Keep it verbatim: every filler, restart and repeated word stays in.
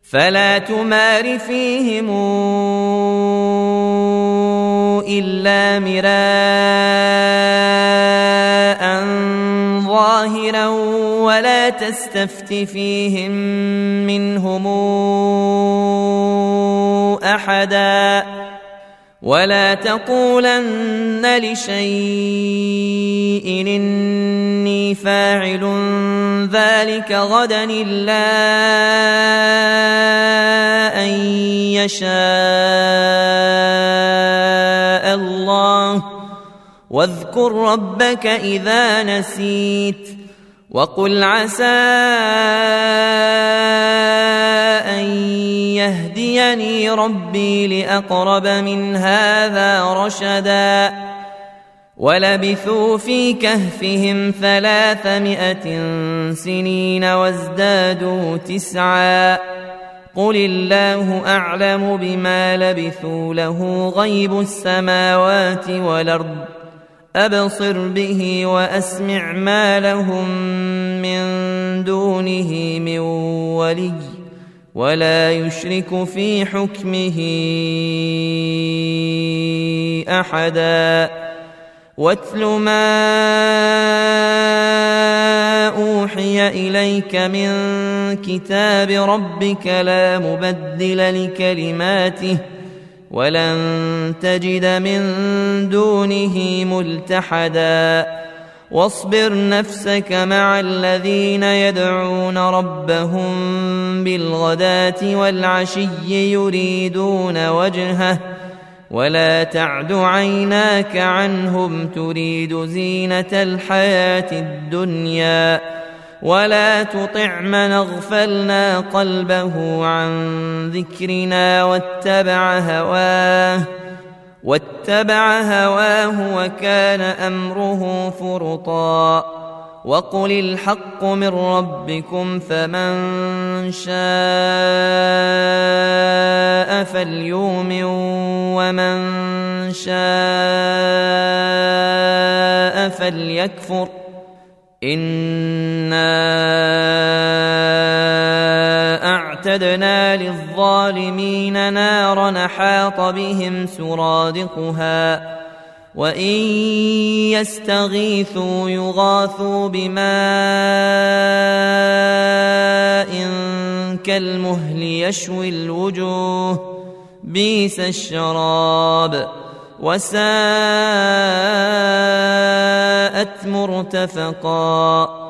فلا تمار فيهم إلا مراء ظاهرا ولا تستفت فيهم منهم أحدا ولا تقولن لشيء إني فاعل ذلك غدا إلا أن يشاء الله واذكر ربك إذا نسيت وقل عسى أن يهديني ربي لأقرب من هذا رشدا ولبثوا في كهفهم ثلاثمائة سنين وازدادوا تسعا قل الله أعلم بما لبثوا له غيب السماوات والأرض أبصر به وأسمع ما لهم من دونه من ولي ولا يشرك في حكمه أحدا واتل ما أوحي إليك من كتاب ربك لا مبدل لكلماته ولن تجد من دونه ملتحدا واصبر نفسك مع الذين يدعون ربهم بالغداة والعشي يريدون وجهه ولا تعد عيناك عنهم تريد زينة الحياة الدنيا ولا تطع من اغفلنا قلبه عن ذكرنا واتبع هواه واتبع هواه وكان أمره فرطا وقل الحق من ربكم فمن شاء فليؤمن ومن شاء فليكفر إنا أعتدنا للظالمين نارا أحاط بهم سرادقها وإن يستغيثوا يغاثوا بماء كالمهل يشوي الوجوه بئس الشراب وساءت مرتفقا